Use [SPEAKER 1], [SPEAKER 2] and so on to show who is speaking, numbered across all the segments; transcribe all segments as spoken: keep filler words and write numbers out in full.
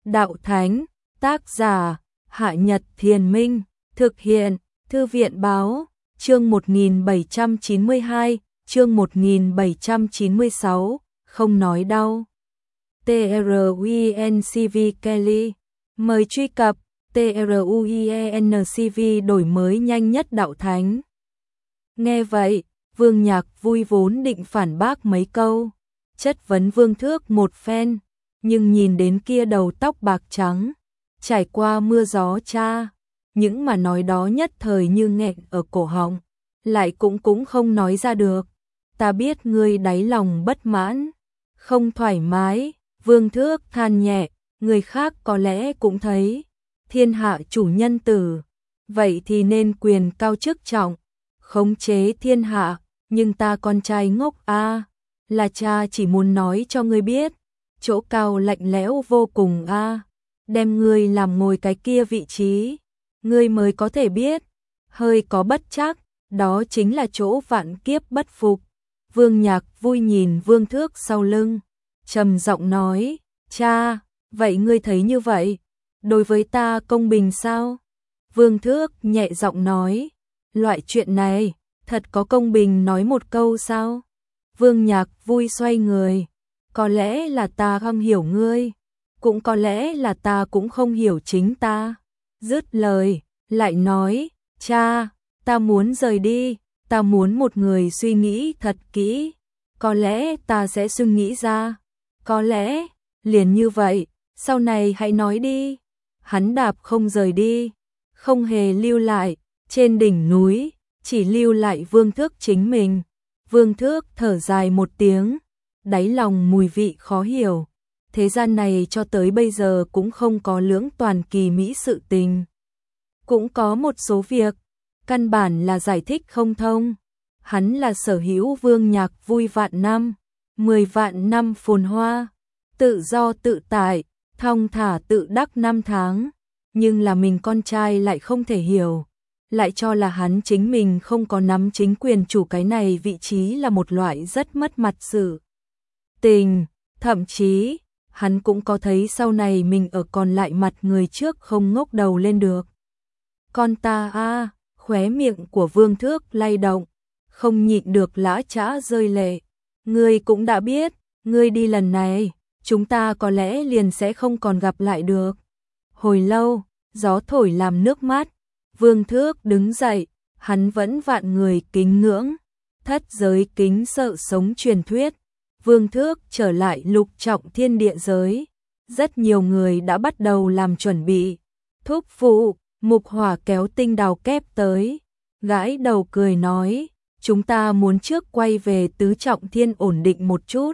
[SPEAKER 1] Đạo Thánh, tác giả, Hạ Nhật Thiền Minh, thực hiện, Thư viện Báo, chương một nghìn bảy trăm chín mươi hai, chương một nghìn bảy trăm chín mươi sáu, không nói đau. TRUENCV Kelly, mời truy cập TRUENCV đổi mới nhanh nhất Đạo Thánh. Nghe vậy, Vương Nhạc vui vốn định phản bác mấy câu, chất vấn Vương Thước một phen, nhưng nhìn đến kia đầu tóc bạc trắng, trải qua mưa gió cha, những mà nói đó nhất thời như nghẹn ở cổ họng, lại cũng cũng không nói ra được. Ta biết ngươi đáy lòng bất mãn, không thoải mái, Vương Thước than nhẹ, người khác có lẽ cũng thấy, thiên hạ chủ nhân tử, vậy thì nên quyền cao chức trọng, khống chế thiên hạ, nhưng ta con trai ngốc a, là cha chỉ muốn nói cho ngươi biết, chỗ cao lạnh lẽo vô cùng a, đem ngươi làm ngồi cái kia vị trí, ngươi mới có thể biết, hơi có bất chắc, đó chính là chỗ vạn kiếp bất phục. Vương Nhạc vui nhìn Vương Thước sau lưng, trầm giọng nói, cha, vậy ngươi thấy như vậy, đối với ta công bình sao? Vương Thước nhẹ giọng nói, loại chuyện này, thật có công bình nói một câu sao? Vương Nhạc vui xoay người, có lẽ là ta không hiểu ngươi, cũng có lẽ là ta cũng không hiểu chính ta. Dứt lời, lại nói, cha, ta muốn rời đi, ta muốn một người suy nghĩ thật kỹ, có lẽ ta sẽ suy nghĩ ra, có lẽ, liền như vậy, sau này hãy nói đi. Hắn đạp không rời đi, không hề lưu lại, trên đỉnh núi, chỉ lưu lại Vương Thước chính mình. Vương Thước thở dài một tiếng, đáy lòng mùi vị khó hiểu, thế gian này cho tới bây giờ cũng không có lưỡng toàn kỳ mỹ sự tình. Cũng có một số việc, căn bản là giải thích không thông. Hắn là sở hữu Vương Nhạc vui vạn năm, mười vạn năm phồn hoa, tự do tự tại, thong thả tự đắc năm tháng, nhưng là mình con trai lại không thể hiểu, lại cho là hắn chính mình không có nắm chính quyền chủ cái này vị trí là một loại rất mất mặt sự tình, thậm chí, hắn cũng có thấy sau này mình ở còn lại mặt người trước không ngóc đầu lên được. Con ta a, khóe miệng của Vương Thước lay động, không nhịn được lã chã rơi lệ. Ngươi cũng đã biết, ngươi đi lần này, chúng ta có lẽ liền sẽ không còn gặp lại được. Hồi lâu, gió thổi làm nước mắt, Vương Thước đứng dậy, hắn vẫn vạn người kính ngưỡng, thất giới kính sợ sống truyền thuyết. Vương Thước trở lại lục trọng thiên địa giới, rất nhiều người đã bắt đầu làm chuẩn bị. Thúc phụ, Mục Hỏa kéo Tinh Đào kép tới, gãi đầu cười nói, chúng ta muốn trước quay về tứ trọng thiên ổn định một chút,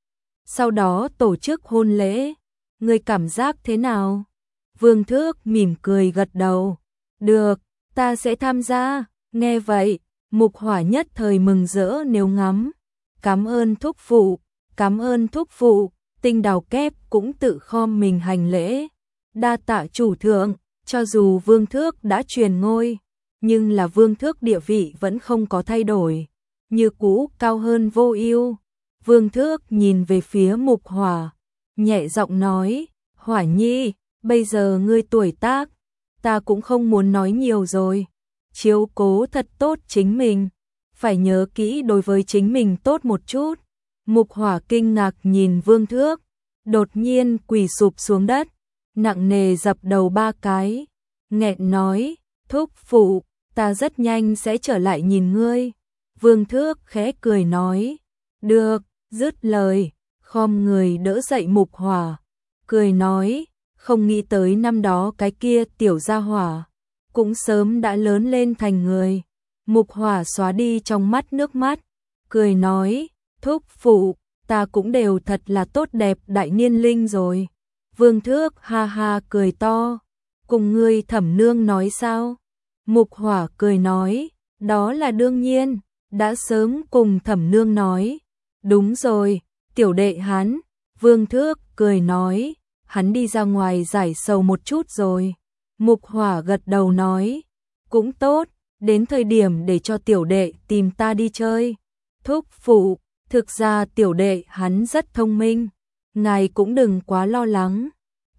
[SPEAKER 1] sau đó tổ chức hôn lễ, ngươi cảm giác thế nào? Vương Thước mỉm cười gật đầu, được, ta sẽ tham gia. Nghe vậy, Mục Hỏa nhất thời mừng rỡ nếu ngắm, cảm ơn thúc phụ, cảm ơn thúc phụ. Tinh Đào kép cũng tự khom mình hành lễ, đa tạ chủ thượng. Cho dù Vương Thước đã truyền ngôi, nhưng là Vương Thước địa vị vẫn không có thay đổi, như cũ cao hơn vô ưu. Vương Thước nhìn về phía Mục Hỏa, nhẹ giọng nói, Hỏa nhi, bây giờ ngươi tuổi tác, ta cũng không muốn nói nhiều rồi, chiếu cố thật tốt chính mình, phải nhớ kỹ đối với chính mình tốt một chút. Mục Hỏa kinh ngạc nhìn Vương Thước, đột nhiên quỳ sụp xuống đất, nặng nề dập đầu ba cái, nghẹn nói, thúc phụ, ta rất nhanh sẽ trở lại nhìn ngươi. Vương Thước khẽ cười nói, được, dứt lời, khom người đỡ dậy Mục Hỏa, cười nói, không nghĩ tới năm đó cái kia tiểu gia hỏa, cũng sớm đã lớn lên thành người. Mục Hỏa xóa đi trong mắt nước mắt, cười nói, thúc phụ, ta cũng đều thật là tốt đẹp đại niên linh rồi. Vương Thước ha ha cười to, cùng ngươi thẩm nương nói sao? Mục Hỏa cười nói, đó là đương nhiên, đã sớm cùng thẩm nương nói. Đúng rồi, tiểu đệ hắn. Vương Thước cười nói, hắn đi ra ngoài giải sầu một chút rồi. Mục Hỏa gật đầu nói, cũng tốt, đến thời điểm để cho tiểu đệ tìm ta đi chơi. Thúc phụ, thực ra tiểu đệ hắn rất thông minh, ngài cũng đừng quá lo lắng. Ta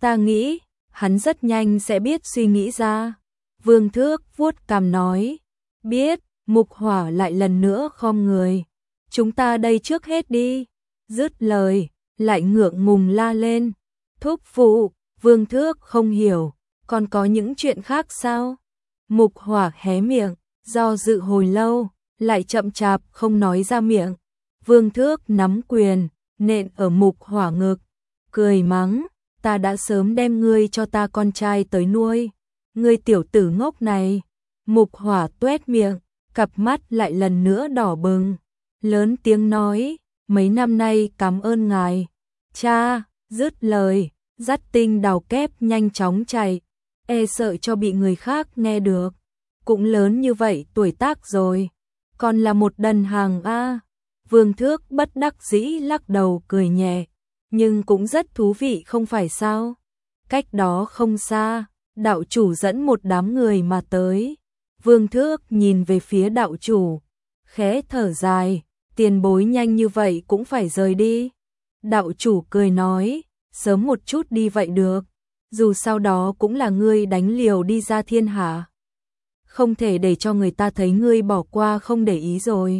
[SPEAKER 1] Ta nghĩ, hắn rất nhanh sẽ biết suy nghĩ ra. Vương Thước vuốt cằm nói, biết. Mục Hỏa lại lần nữa khom người. Chúng ta đây trước hết đi. Dứt lời, lại ngượng ngùng la lên. Thúc phụ, Vương Thước không hiểu, còn có những chuyện khác sao? Mục Hỏa hé miệng, do dự hồi lâu, lại chậm chạp không nói ra miệng. Vương Thước nắm quyền, nện ở Mục Hỏa ngực, cười mắng, ta đã sớm đem ngươi cho ta con trai tới nuôi. Ngươi tiểu tử ngốc này. Mục Hỏa tuét miệng, cặp mắt lại lần nữa đỏ bừng, lớn tiếng nói, mấy năm nay cảm ơn ngài. Cha, dứt lời, dắt Tinh Đào kép nhanh chóng chạy, e sợ cho bị người khác nghe được. Cũng lớn như vậy tuổi tác rồi, còn là một đần hàng a. Vương Thước bất đắc dĩ lắc đầu cười nhẹ, nhưng cũng rất thú vị không phải sao? Cách đó không xa, đạo chủ dẫn một đám người mà tới. Vương Thước nhìn về phía đạo chủ, khẽ thở dài, tiền bối nhanh như vậy cũng phải rời đi. Đạo chủ cười nói, sớm một chút đi vậy được, dù sau đó cũng là ngươi đánh liều đi ra thiên hạ. Không thể để cho người ta thấy ngươi bỏ qua không để ý rồi.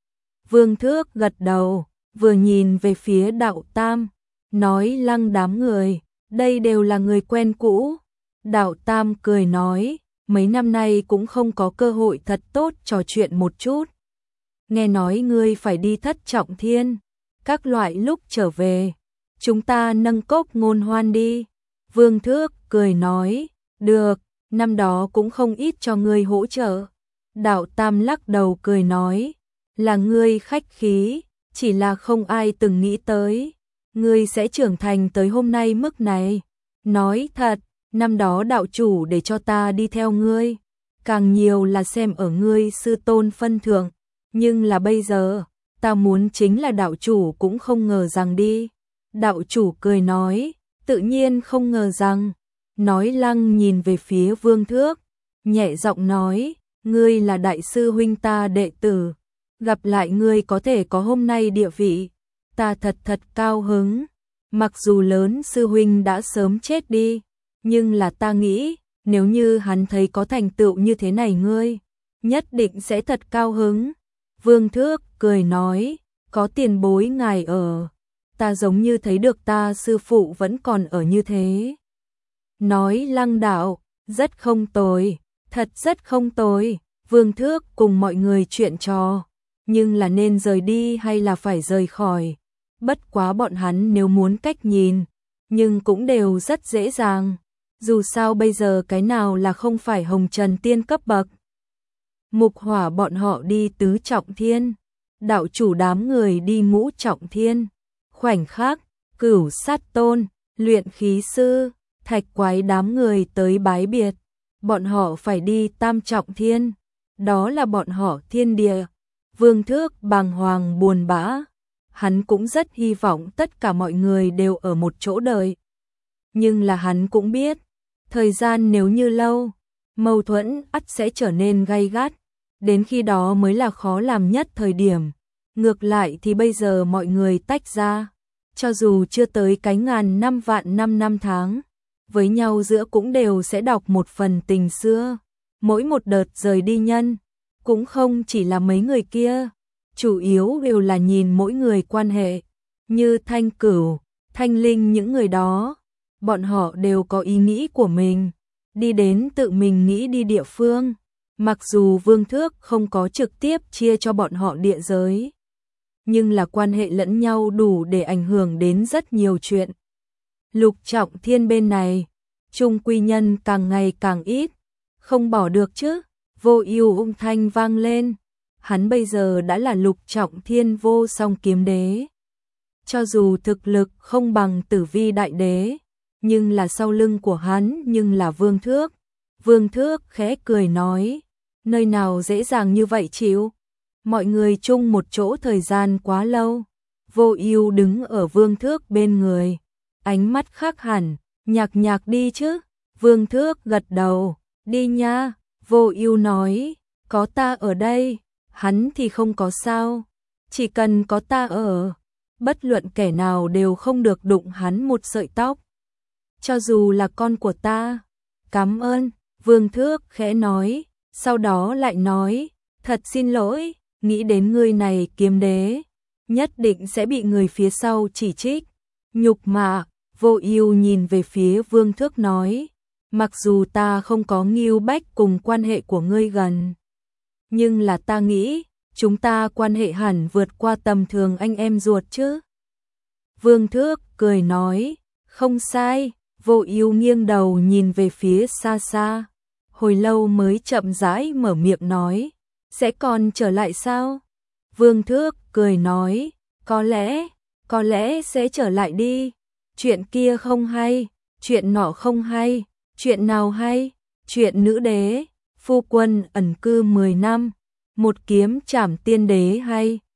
[SPEAKER 1] Vương Thước gật đầu, vừa nhìn về phía đạo Tam, nói lăng đám người, đây đều là người quen cũ. Đạo Tam cười nói, mấy năm nay cũng không có cơ hội thật tốt trò chuyện một chút. Nghe nói ngươi phải đi Thất Trọng Thiên, các loại lúc trở về, chúng ta nâng cốc ngôn hoan đi. Vương Thước cười nói, được, năm đó cũng không ít cho ngươi hỗ trợ. Đạo Tam lắc đầu cười nói, là ngươi khách khí, chỉ là không ai từng nghĩ tới, ngươi sẽ trưởng thành tới hôm nay mức này. Nói thật, năm đó đạo chủ để cho ta đi theo ngươi, càng nhiều là xem ở ngươi sư tôn phân thượng, nhưng là bây giờ, ta muốn chính là đạo chủ cũng không ngờ rằng đi. Đạo chủ cười nói, tự nhiên không ngờ rằng. Nói lăng nhìn về phía Vương Thước, nhẹ giọng nói, ngươi là đại sư huynh ta đệ tử, gặp lại ngươi có thể có hôm nay địa vị, ta thật thật cao hứng. Mặc dù lớn sư huynh đã sớm chết đi, nhưng là ta nghĩ, nếu như hắn thấy có thành tựu như thế này ngươi, nhất định sẽ thật cao hứng. Vương Thước cười nói, có tiền bối ngài ở, ta giống như thấy được ta sư phụ vẫn còn ở như thế. Nói lăng đạo, rất không tồi, thật rất không tồi. Vương Thước cùng mọi người chuyện trò, nhưng là nên rời đi hay là phải rời khỏi. Bất quá bọn hắn nếu muốn cách nhìn, nhưng cũng đều rất dễ dàng. Dù sao bây giờ cái nào là không phải hồng trần tiên cấp bậc. Mục Hỏa bọn họ đi tứ trọng thiên, đạo chủ đám người đi ngũ trọng thiên. Khoảnh khắc, Cửu Sát Tôn, luyện khí sư, Thạch Quái đám người tới bái biệt. Bọn họ phải đi tam trọng thiên, đó là bọn họ thiên địa. Vương Thước bàng hoàng buồn bã, hắn cũng rất hy vọng tất cả mọi người đều ở một chỗ đợi. Nhưng là hắn cũng biết, thời gian nếu như lâu, mâu thuẫn ắt sẽ trở nên gay gắt, đến khi đó mới là khó làm nhất thời điểm. Ngược lại thì bây giờ mọi người tách ra, cho dù chưa tới cái ngàn năm vạn năm năm tháng, với nhau giữa cũng đều sẽ đọc một phần tình xưa. Mỗi một đợt rời đi nhân, cũng không chỉ là mấy người kia, chủ yếu đều là nhìn mỗi người quan hệ, như Thanh Cửu, Thanh Linh những người đó, bọn họ đều có ý nghĩ của mình, đi đến tự mình nghĩ đi địa phương, mặc dù Vương Thước không có trực tiếp chia cho bọn họ địa giới, nhưng là quan hệ lẫn nhau đủ để ảnh hưởng đến rất nhiều chuyện. Lục trọng thiên bên này, trung quy nhân càng ngày càng ít, không bỏ được chứ. Vô ưu ung thanh vang lên, hắn bây giờ đã là lục trọng thiên vô song kiếm đế. Cho dù thực lực không bằng Tử Vi đại đế, nhưng là sau lưng của hắn nhưng là Vương Thước. Vương Thước khẽ cười nói, nơi nào dễ dàng như vậy chịu. Mọi người chung một chỗ thời gian quá lâu. Vô ưu đứng ở Vương Thước bên người, ánh mắt khác hẳn, nhạc nhạc đi chứ. Vương Thước gật đầu, đi nha. Vô ưu nói, có ta ở đây, hắn thì không có sao, chỉ cần có ta ở, bất luận kẻ nào đều không được đụng hắn một sợi tóc. cho dù là con của ta. Cảm ơn, Vương Thước khẽ nói, sau đó lại nói, thật xin lỗi, nghĩ đến ngươi này kiếm đế, nhất định sẽ bị người phía sau chỉ trích, nhục mạ. Vô Ưu nhìn về phía Vương Thước nói, mặc dù ta không có Ngưu Bách cùng quan hệ của ngươi gần, nhưng là ta nghĩ, chúng ta quan hệ hẳn vượt qua tầm thường anh em ruột chứ. Vương Thước cười nói, không sai. Vô Ưu nghiêng đầu nhìn về phía xa xa, hồi lâu mới chậm rãi mở miệng nói, sẽ còn trở lại sao? Vương Thước cười nói, có lẽ, có lẽ sẽ trở lại đi. Chuyện kia không hay, chuyện nọ không hay, chuyện nào hay? Chuyện nữ đế, phu quân ẩn cư mười năm, một kiếm trảm tiên đế hay.